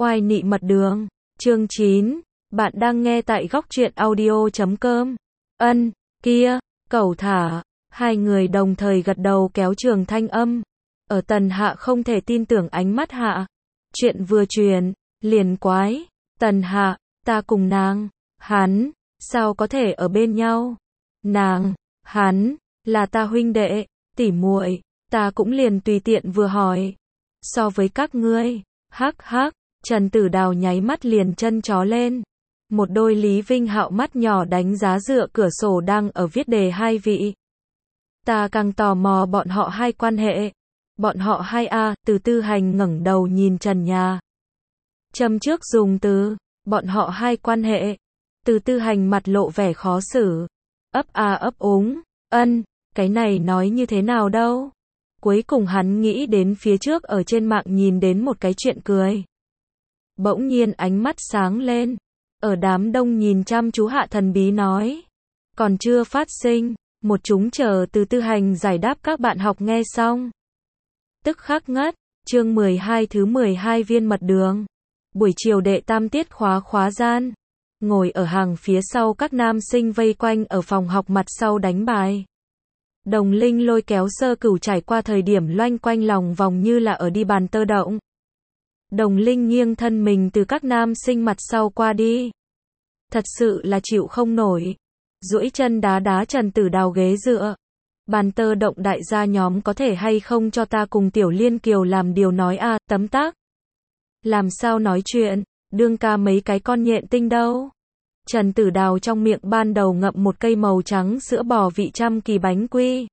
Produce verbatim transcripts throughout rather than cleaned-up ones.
Oai nị mật đường, chương chín, bạn đang nghe tại góc truyện audio chấm com. Ân, kia, cẩu thả, hai người đồng thời gật đầu kéo Trường Thanh âm. Ở Tần Hạ không thể tin tưởng ánh mắt Hạ. Chuyện vừa truyền, liền quái, Tần Hạ, ta cùng nàng, hắn, sao có thể ở bên nhau? Nàng, hắn, là ta huynh đệ, tỉ muội, ta cũng liền tùy tiện vừa hỏi. So với các ngươi, hắc hắc, Trần Tử Đào nháy mắt liền chân chó lên. Một đôi Lý Vinh Hạo mắt nhỏ đánh giá dựa cửa sổ đang ở viết đề hai vị. Ta càng tò mò bọn họ hai quan hệ. Bọn họ hai a, Từ Tư Hành ngẩng đầu nhìn trần nhà. Châm trước dùng từ, bọn họ hai quan hệ. Từ Tư Hành mặt lộ vẻ khó xử. Ấp a ấp úng, ân, cái này nói như thế nào đâu. Cuối cùng hắn nghĩ đến phía trước ở trên mạng nhìn đến một cái chuyện cười. Bỗng nhiên ánh mắt sáng lên. Ở đám đông nhìn chăm chú Hạ thần bí nói. Còn chưa phát sinh, một chúng chờ Từ Tư Hành giải đáp các bạn học nghe xong. Tức khắc ngất, chương mười hai thứ mười hai viên mật đường. Buổi chiều đệ tam tiết khóa khóa gian. Ngồi ở hàng phía sau các nam sinh vây quanh ở phòng học mặt sau đánh bài. Đồng Linh lôi kéo Sơ Cửu trải qua thời điểm loanh quanh lòng vòng như là ở đi bàn tơ động. Đồng Linh nghiêng thân mình từ các nam sinh mặt sau qua đi. Thật sự là chịu không nổi. Duỗi chân đá đá Trần Tử Đào ghế dựa. Bàn tơ động đại gia nhóm có thể hay không cho ta cùng Tiểu Liên Kiều làm điều nói a, à, tấm tắc. Làm sao nói chuyện, đương ca mấy cái con nhện tinh đâu. Trần Tử Đào trong miệng ban đầu ngậm một cây màu trắng sữa bò vị trăm kỳ bánh quy.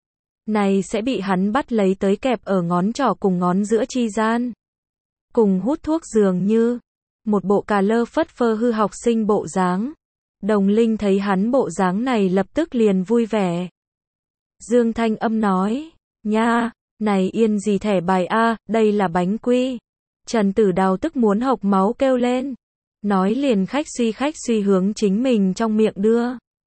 Này sẽ bị hắn bắt lấy tới kẹp ở ngón trỏ cùng ngón giữa chi gian. Cùng hút thuốc dường như. Một bộ cà lơ phất phơ hư học sinh bộ dáng. Đồng Linh thấy hắn bộ dáng này lập tức liền vui vẻ. Dương Thanh Âm nói, nha, này yên gì thẻ bài a, đây là bánh quy. Trần Tử Đào tức muốn hộc máu kêu lên. Nói liền khách suy khách suy hướng chính mình trong miệng đưa.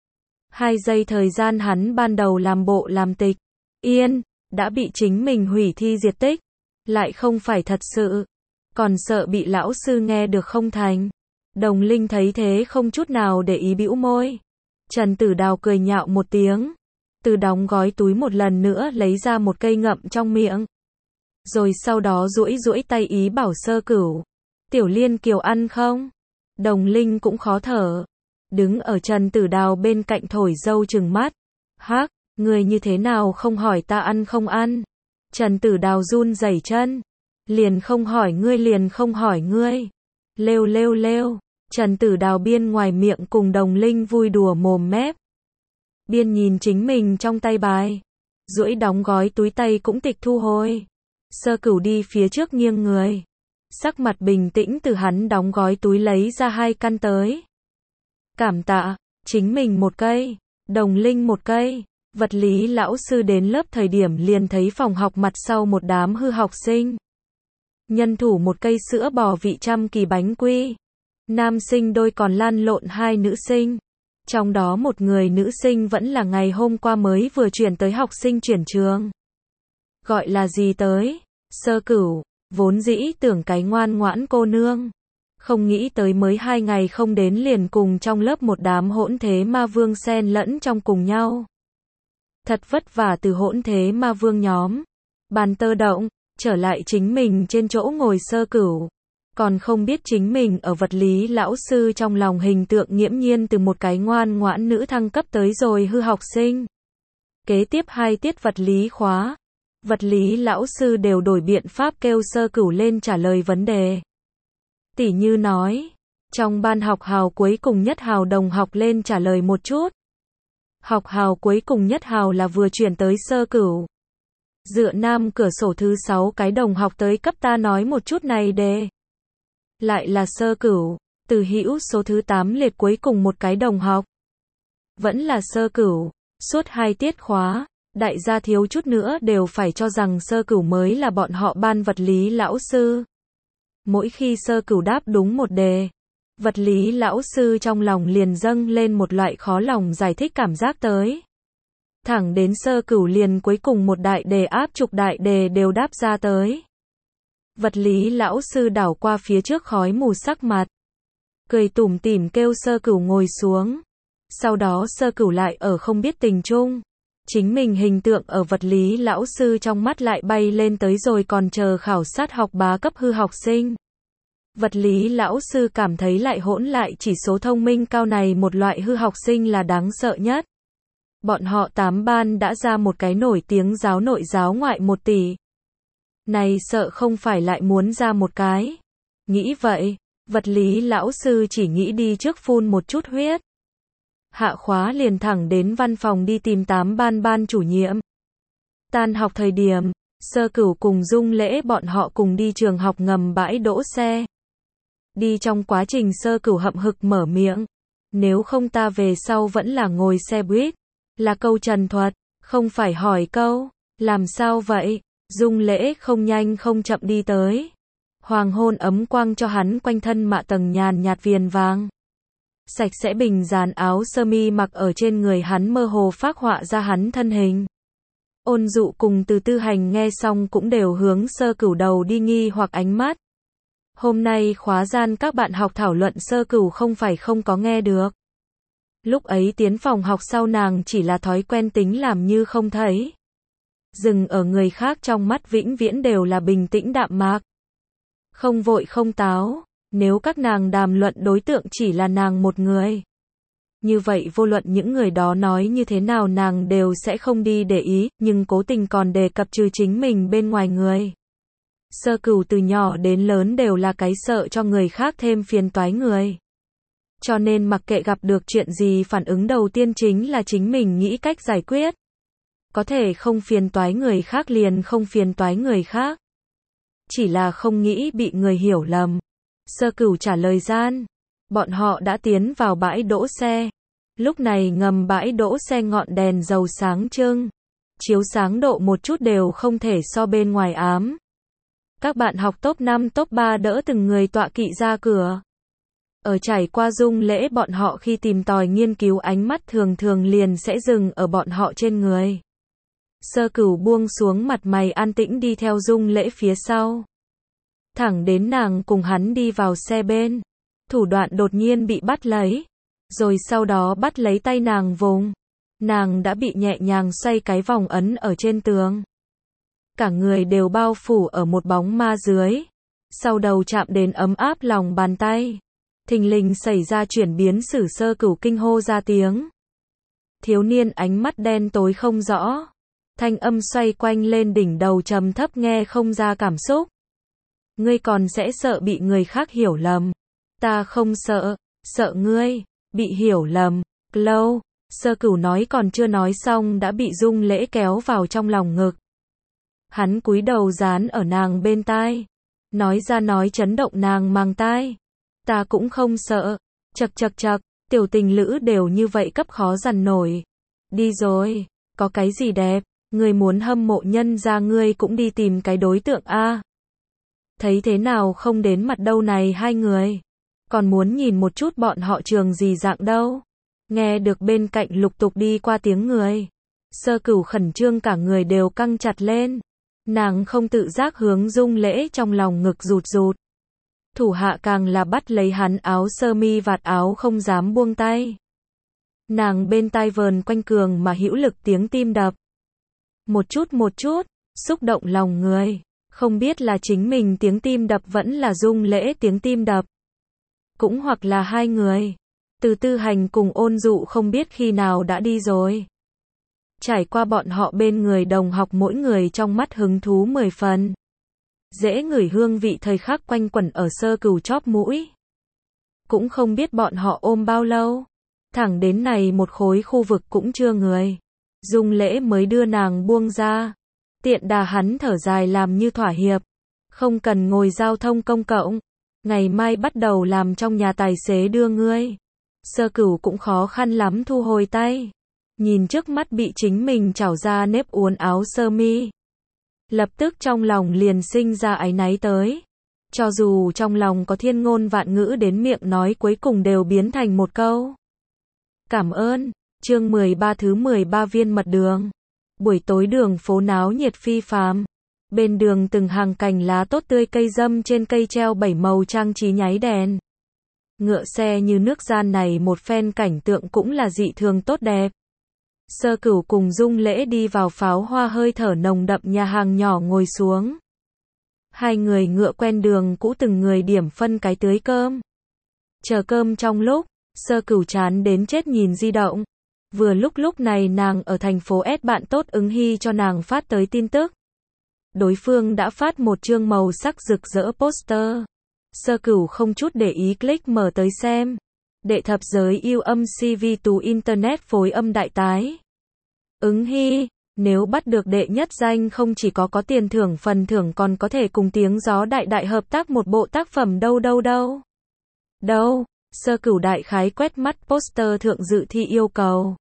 Hai giây thời gian hắn ban đầu làm bộ làm tịch. Yên, đã bị chính mình hủy thi diệt tích. Lại không phải thật sự. Còn sợ bị lão sư nghe được không thành. Đồng Linh thấy thế không chút nào để ý bĩu môi. Trần Tử Đào cười nhạo một tiếng. Từ đóng gói túi một lần nữa lấy ra một cây ngậm trong miệng. Rồi sau đó duỗi duỗi tay ý bảo Sơ Cửu. Tiểu Liên Kiều ăn không? Đồng Linh cũng khó thở. Đứng ở Trần Tử Đào bên cạnh thổi dâu chừng mắt. Hắc, người như thế nào không hỏi ta ăn không ăn? Trần Tử Đào run rẩy chân. Liền không hỏi ngươi liền không hỏi ngươi. Lêu lêu lêu. Trần Tử Đào biên ngoài miệng cùng Đồng Linh vui đùa mồm mép. Biên nhìn chính mình trong tay bài. Duỗi đóng gói túi tay cũng tịch thu hồi. Sơ Cửu đi phía trước nghiêng người. Sắc mặt bình tĩnh từ hắn đóng gói túi lấy ra hai căn tới. Cảm tạ, chính mình một cây, Đồng Linh một cây. Vật lý lão sư đến lớp thời điểm liền thấy phòng học mặt sau một đám hư học sinh. Nhân thủ một cây sữa bò vị trăm kỳ bánh quy. Nam sinh đôi còn lan lộn hai nữ sinh. Trong đó một người nữ sinh vẫn là ngày hôm qua mới vừa chuyển tới học sinh chuyển trường. Gọi là gì tới? Sơ Cửu, vốn dĩ tưởng cái ngoan ngoãn cô nương. Không nghĩ tới mới hai ngày không đến liền cùng trong lớp một đám hỗn thế ma vương xen lẫn trong cùng nhau. Thật vất vả từ hỗn thế ma vương nhóm. Bàn tơ động, trở lại chính mình trên chỗ ngồi Sơ Cửu. Còn không biết chính mình ở vật lý lão sư trong lòng hình tượng nghiễm nhiên từ một cái ngoan ngoãn nữ thăng cấp tới rồi hư học sinh. Kế tiếp hai tiết vật lý khóa. Vật lý lão sư đều đổi biện pháp kêu Sơ Cửu lên trả lời vấn đề. Tỉ như nói, trong ban học hào cuối cùng nhất hào đồng học lên trả lời một chút. Học hào cuối cùng nhất hào là vừa chuyển tới Sơ Cửu. Dựa nam cửa sổ thứ sáu cái đồng học tới cấp ta nói một chút này đề. Lại là Sơ Cửu, từ hữu số thứ tám liệt cuối cùng một cái đồng học. Vẫn là Sơ Cửu, suốt hai tiết khóa, đại gia thiếu chút nữa đều phải cho rằng Sơ Cửu mới là bọn họ ban vật lý lão sư. Mỗi khi Sơ Cửu đáp đúng một đề, vật lý lão sư trong lòng liền dâng lên một loại khó lòng giải thích cảm giác tới. Thẳng đến Sơ Cửu liền cuối cùng một đại đề áp chục đại đề đều đáp ra tới. Vật lý lão sư đảo qua phía trước khói mù sắc mặt. Cười tủm tỉm kêu Sơ Cửu ngồi xuống. Sau đó Sơ Cửu lại ở không biết tình chung. Chính mình hình tượng ở vật lý lão sư trong mắt lại bay lên tới rồi còn chờ khảo sát học bá cấp hư học sinh. Vật lý lão sư cảm thấy lại hỗn lại chỉ số thông minh cao này một loại hư học sinh là đáng sợ nhất. Bọn họ tám ban đã ra một cái nổi tiếng giáo nội giáo ngoại một tỷ. Này sợ không phải lại muốn ra một cái. Nghĩ vậy, vật lý lão sư chỉ nghĩ đi trước phun một chút huyết. Hạ khóa liền thẳng đến văn phòng đi tìm tám ban ban chủ nhiệm. Tan học thời điểm, Sơ Cửu cùng Dung Lễ bọn họ cùng đi trường học ngầm bãi đỗ xe. Đi trong quá trình Sơ Cửu hậm hực mở miệng. Nếu không ta về sau vẫn là ngồi xe buýt. Là câu trần thuật, không phải hỏi câu. Làm sao vậy? Dung Lễ không nhanh không chậm đi tới. Hoàng hôn ấm quang cho hắn quanh thân mạ tầng nhàn nhạt viền vàng. Sạch sẽ bình dàn áo sơ mi mặc ở trên người hắn mơ hồ phác họa ra hắn thân hình. Ôn Dụ cùng Từ Tư Hành nghe xong cũng đều hướng Sơ Cửu đầu đi nghi hoặc ánh mắt. Hôm nay khóa gian các bạn học thảo luận Sơ Cửu không phải không có nghe được. Lúc ấy tiến phòng học sau nàng chỉ là thói quen tính làm như không thấy. Dừng ở người khác trong mắt vĩnh viễn đều là bình tĩnh đạm mạc. Không vội không táo, nếu các nàng đàm luận đối tượng chỉ là nàng một người. Như vậy vô luận những người đó nói như thế nào nàng đều sẽ không đi để ý, nhưng cố tình còn đề cập trừ chính mình bên ngoài người. Sơ Cửu từ nhỏ đến lớn đều là cái sợ cho người khác thêm phiền toái người. Cho nên mặc kệ gặp được chuyện gì phản ứng đầu tiên chính là chính mình nghĩ cách giải quyết. Có thể không phiền toái người khác liền không phiền toái người khác. Chỉ là không nghĩ bị người hiểu lầm. Sơ Cửu trả lời gian. Bọn họ đã tiến vào bãi đỗ xe. Lúc này ngầm bãi đỗ xe ngọn đèn dầu sáng trưng. Chiếu sáng độ một chút đều không thể so bên ngoài ám. Các bạn học top năm top ba đỡ từng người tọa kỵ ra cửa. Ở trải qua Dung Lễ bọn họ khi tìm tòi nghiên cứu ánh mắt thường thường liền sẽ dừng ở bọn họ trên người. Sơ Cửu buông xuống mặt mày an tĩnh đi theo Dung Lễ phía sau. Thẳng đến nàng cùng hắn đi vào xe bên. Thủ đoạn đột nhiên bị bắt lấy. Rồi sau đó bắt lấy tay nàng vùng. Nàng đã bị nhẹ nhàng xoay cái vòng ấn ở trên tường. Cả người đều bao phủ ở một bóng ma dưới. Sau đầu chạm đến ấm áp lòng bàn tay. Thình lình xảy ra chuyển biến sử Sơ Cửu kinh hô ra tiếng. Thiếu niên ánh mắt đen tối không rõ. Thanh âm xoay quanh lên đỉnh đầu trầm thấp nghe không ra cảm xúc. Ngươi còn sẽ sợ bị người khác hiểu lầm. Ta không sợ, sợ ngươi, bị hiểu lầm. Lâu, Sơ Cửu nói còn chưa nói xong đã bị Dung Lễ kéo vào trong lòng ngực. Hắn cúi đầu dán ở nàng bên tai. Nói ra nói chấn động nàng mang tai. Ta cũng không sợ. Chật chật chật, tiểu tình lữ đều như vậy cấp khó dằn nổi. Đi rồi, có cái gì đẹp, ngươi muốn hâm mộ nhân ra ngươi cũng đi tìm cái đối tượng a. Thấy thế nào không đến mặt đâu này hai người. Còn muốn nhìn một chút bọn họ trường gì dạng đâu. Nghe được bên cạnh lục tục đi qua tiếng người. Sơ Cửu khẩn trương cả người đều căng chặt lên. Nàng không tự giác hướng Dung Lễ trong lòng ngực rụt rụt. Thủ hạ càng là bắt lấy hắn áo sơ mi vạt áo không dám buông tay. Nàng bên tai vờn quanh cường mà hữu lực tiếng tim đập. Một chút một chút, xúc động lòng người. Không biết là chính mình tiếng tim đập vẫn là Dung Lễ tiếng tim đập. Cũng hoặc là hai người. Từ Tư Hành cùng Ôn Dụ không biết khi nào đã đi rồi. Trải qua bọn họ bên người đồng học mỗi người trong mắt hứng thú mười phần. Dễ ngửi hương vị thời khắc quanh quẩn ở Sơ Cửu chóp mũi. Cũng không biết bọn họ ôm bao lâu. Thẳng đến này một khối khu vực cũng chưa người. Dung Lễ mới đưa nàng buông ra. Tiện đà hắn thở dài làm như thỏa hiệp. Không cần ngồi giao thông công cộng. Ngày mai bắt đầu làm trong nhà tài xế đưa ngươi. Sơ Cửu cũng khó khăn lắm thu hồi tay. Nhìn trước mắt bị chính mình chảo ra nếp uốn áo sơ mi. Lập tức trong lòng liền sinh ra áy náy tới. Cho dù trong lòng có thiên ngôn vạn ngữ đến miệng nói cuối cùng đều biến thành một câu. Cảm ơn. Chương mười ba thứ mười ba viên mật đường. Buổi tối đường phố náo nhiệt phi phàm. Bên đường từng hàng cành lá tốt tươi cây dâm trên cây treo bảy màu trang trí nháy đèn. Ngựa xe như nước gian này một phen cảnh tượng cũng là dị thường tốt đẹp. Sơ Cửu cùng Dung Lễ đi vào pháo hoa hơi thở nồng đậm nhà hàng nhỏ ngồi xuống. Hai người ngựa quen đường cũ từng người điểm phân cái tưới cơm. Chờ cơm trong lúc, Sơ Cửu chán đến chết nhìn di động. Vừa lúc lúc này nàng ở thành phố S bạn tốt Ứng Hy cho nàng phát tới tin tức. Đối phương đã phát một chương màu sắc rực rỡ poster. Sơ Cửu không chút để ý click mở tới xem. Đệ thập giới yêu âm xê vê tú Internet phối âm đại tái. Ứng Hy, nếu bắt được đệ nhất danh không chỉ có có tiền thưởng phần thưởng còn có thể cùng Tiếng Gió đại đại hợp tác một bộ tác phẩm đâu đâu đâu. Đâu, Sơ Cửu đại khái quét mắt poster thượng dự thi yêu cầu.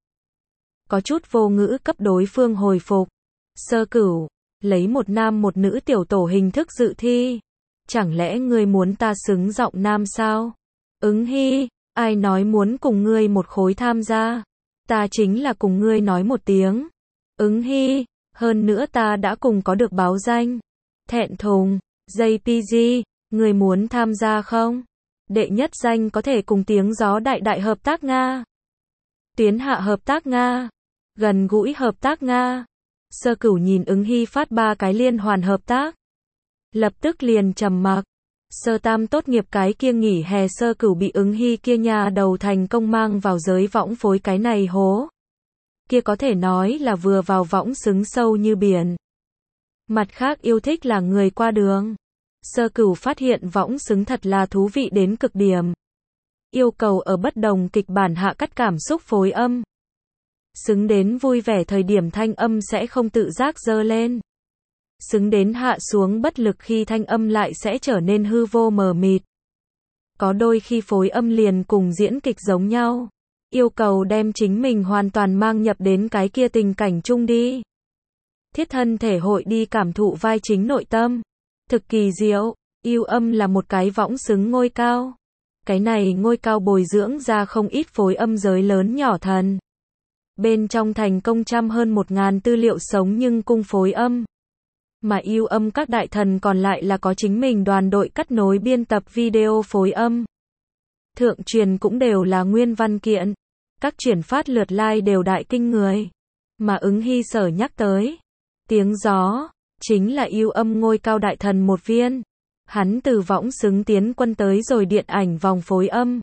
Có chút vô ngữ cấp đối phương hồi phục. Sơ Cửu, lấy một nam một nữ tiểu tổ hình thức dự thi. Chẳng lẽ ngươi muốn ta xứng giọng nam sao? Ứng Hy, ai nói muốn cùng ngươi một khối tham gia? Ta chính là cùng ngươi nói một tiếng. Ứng Hy, hơn nữa ta đã cùng có được báo danh. Thẹn thùng, gi pê giê, ngươi muốn tham gia không? Đệ nhất danh có thể cùng Tiếng Gió đại đại hợp tác Nga. Tuyến hạ hợp tác Nga. Gần gũi hợp tác Nga. Sơ Cửu nhìn Ứng Hy phát ba cái liên hoàn hợp tác. Lập tức liền trầm mặc. Sơ Tam tốt nghiệp cái kia nghỉ hè Sơ Cửu bị Ứng Hy kia nhà đầu thành công mang vào giới võng phối cái này hố. Kia có thể nói là vừa vào võng xứng sâu như biển. Mặt khác yêu thích là người qua đường. Sơ Cửu phát hiện võng xứng thật là thú vị đến cực điểm. Yêu cầu ở bất đồng kịch bản hạ cắt cảm xúc phối âm. Xứng đến vui vẻ thời điểm thanh âm sẽ không tự giác dơ lên. Xứng đến hạ xuống bất lực khi thanh âm lại sẽ trở nên hư vô mờ mịt. Có đôi khi phối âm liền cùng diễn kịch giống nhau. Yêu cầu đem chính mình hoàn toàn mang nhập đến cái kia tình cảnh chung đi. Thiết thân thể hội đi cảm thụ vai chính nội tâm. Thực kỳ diệu, yêu âm là một cái võng xứng ngôi cao. Cái này ngôi cao bồi dưỡng ra không ít phối âm giới lớn nhỏ thần. Bên trong thành công trăm hơn một ngàn tư liệu sống nhưng cung phối âm. Mà yêu âm các đại thần còn lại là có chính mình đoàn đội cắt nối biên tập video phối âm. Thượng truyền cũng đều là nguyên văn kiện. Các chuyển phát lượt like đều đại kinh người. Mà Ứng Hy sở nhắc tới. Tiếng Gió, chính là yêu âm ngôi cao đại thần một viên. Hắn từ võng xứng tiến quân tới rồi điện ảnh vòng phối âm.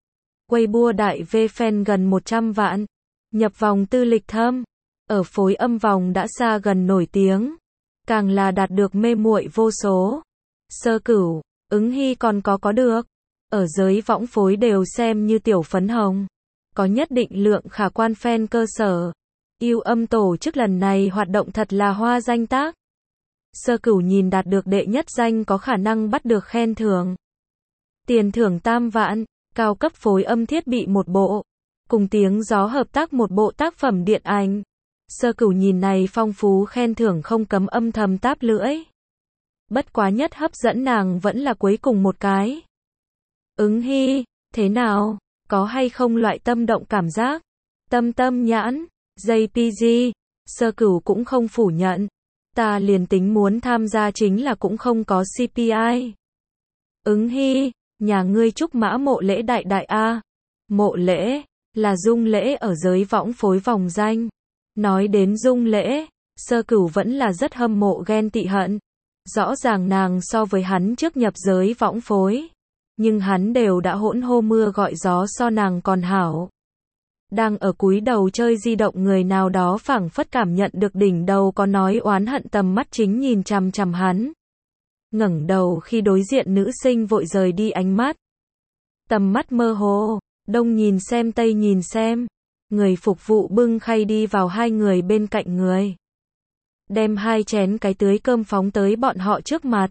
Weibo đại V fan gần một trăm vạn. Nhập vòng tư lịch thâm. Ở phối âm vòng đã xa gần nổi tiếng. Càng là đạt được mê muội vô số. Sơ Cửu, Ứng Hy còn có có được. Ở giới võng phối đều xem như tiểu phấn hồng. Có nhất định lượng khả quan fan cơ sở. Yêu âm tổ chức lần này hoạt động thật là hoa danh tác. Sơ Cửu nhìn đạt được đệ nhất danh có khả năng bắt được khen thưởng. Tiền thưởng tam vạn, cao cấp phối âm thiết bị một bộ. Cùng Tiếng Gió hợp tác một bộ tác phẩm điện ảnh. Sơ Cửu nhìn này phong phú khen thưởng không cấm âm thầm táp lưỡi. Bất quá nhất hấp dẫn nàng vẫn là cuối cùng một cái. Ứng Hy, thế nào, có hay không loại tâm động cảm giác? Tâm tâm nhãn, gi pê giê, Sơ Cửu cũng không phủ nhận. Ta liền tính muốn tham gia chính là cũng không có xê pê i. Ứng Hy, nhà ngươi chúc mã Mộ Lễ đại đại a. Mộ Lễ, là Dung Lễ ở giới võng phối vòng danh. Nói đến Dung Lễ, Sơ Cửu vẫn là rất hâm mộ ghen tị hận. Rõ ràng nàng so với hắn trước nhập giới võng phối. Nhưng hắn đều đã hỗn hô mưa gọi gió so nàng còn hảo. Đang ở cúi đầu chơi di động người nào đó phảng phất cảm nhận được đỉnh đầu có nói oán hận tầm mắt chính nhìn chằm chằm hắn. Ngẩng đầu khi đối diện nữ sinh vội rời đi ánh mắt. Tầm mắt mơ hồ, đông nhìn xem tây nhìn xem. Người phục vụ bưng khay đi vào hai người bên cạnh người. Đem hai chén cái tưới cơm phóng tới bọn họ trước mặt.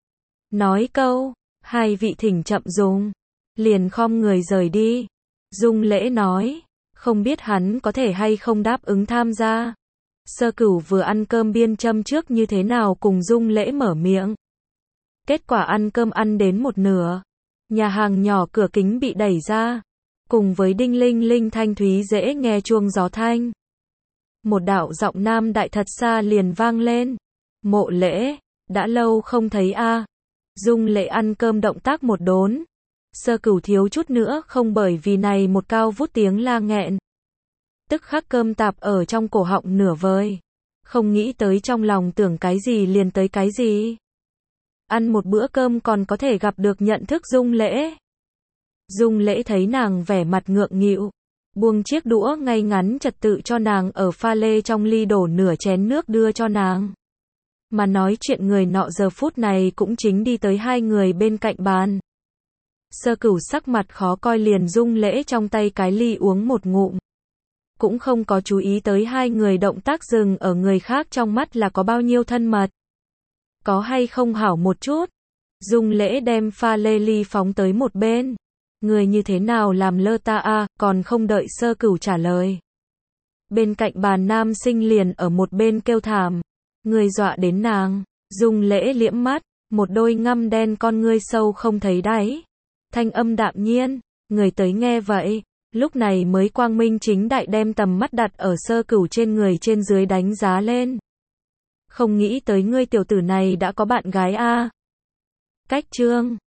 Nói câu, hai vị thỉnh chậm dùng. Liền khom người rời đi. Dung Lễ nói, không biết hắn có thể hay không đáp ứng tham gia. Sơ Cửu vừa ăn cơm biên châm trước như thế nào cùng Dung Lễ mở miệng. Kết quả ăn cơm ăn đến một nửa. Nhà hàng nhỏ cửa kính bị đẩy ra. Cùng với đinh linh linh thanh thúy dễ nghe chuông gió thanh. Một đạo giọng nam đại thật xa liền vang lên. Mộ Lễ, đã lâu không thấy a. Dung Lễ ăn cơm động tác một đốn. Sơ Cửu thiếu chút nữa không bởi vì này một cao vút tiếng la nghẹn. Tức khắc cơm tạp ở trong cổ họng nửa vời. Không nghĩ tới trong lòng tưởng cái gì liền tới cái gì. Ăn một bữa cơm còn có thể gặp được nhận thức Dung Lễ. Dung Lễ thấy nàng vẻ mặt ngượng nghịu, buông chiếc đũa ngay ngắn trật tự cho nàng ở pha lê trong ly đổ nửa chén nước đưa cho nàng. Mà nói chuyện người nọ giờ phút này cũng chính đi tới hai người bên cạnh bàn. Sơ Cửu sắc mặt khó coi liền Dung Lễ trong tay cái ly uống một ngụm. Cũng không có chú ý tới hai người động tác dừng ở người khác trong mắt là có bao nhiêu thân mật. Có hay không hảo một chút. Dung Lễ đem pha lê ly phóng tới một bên. Người như thế nào làm lơ ta a, còn không đợi Sơ Cửu trả lời. Bên cạnh bàn nam sinh liền ở một bên kêu thảm. Người dọa đến nàng. Dung Lễ liễm mắt, một đôi ngăm đen con ngươi sâu không thấy đáy. Thanh âm đạm nhiên, người tới nghe vậy, lúc này mới quang minh chính đại đem tầm mắt đặt ở Sơ Cửu trên người trên dưới đánh giá lên. Không nghĩ tới ngươi tiểu tử này đã có bạn gái a. Cách chương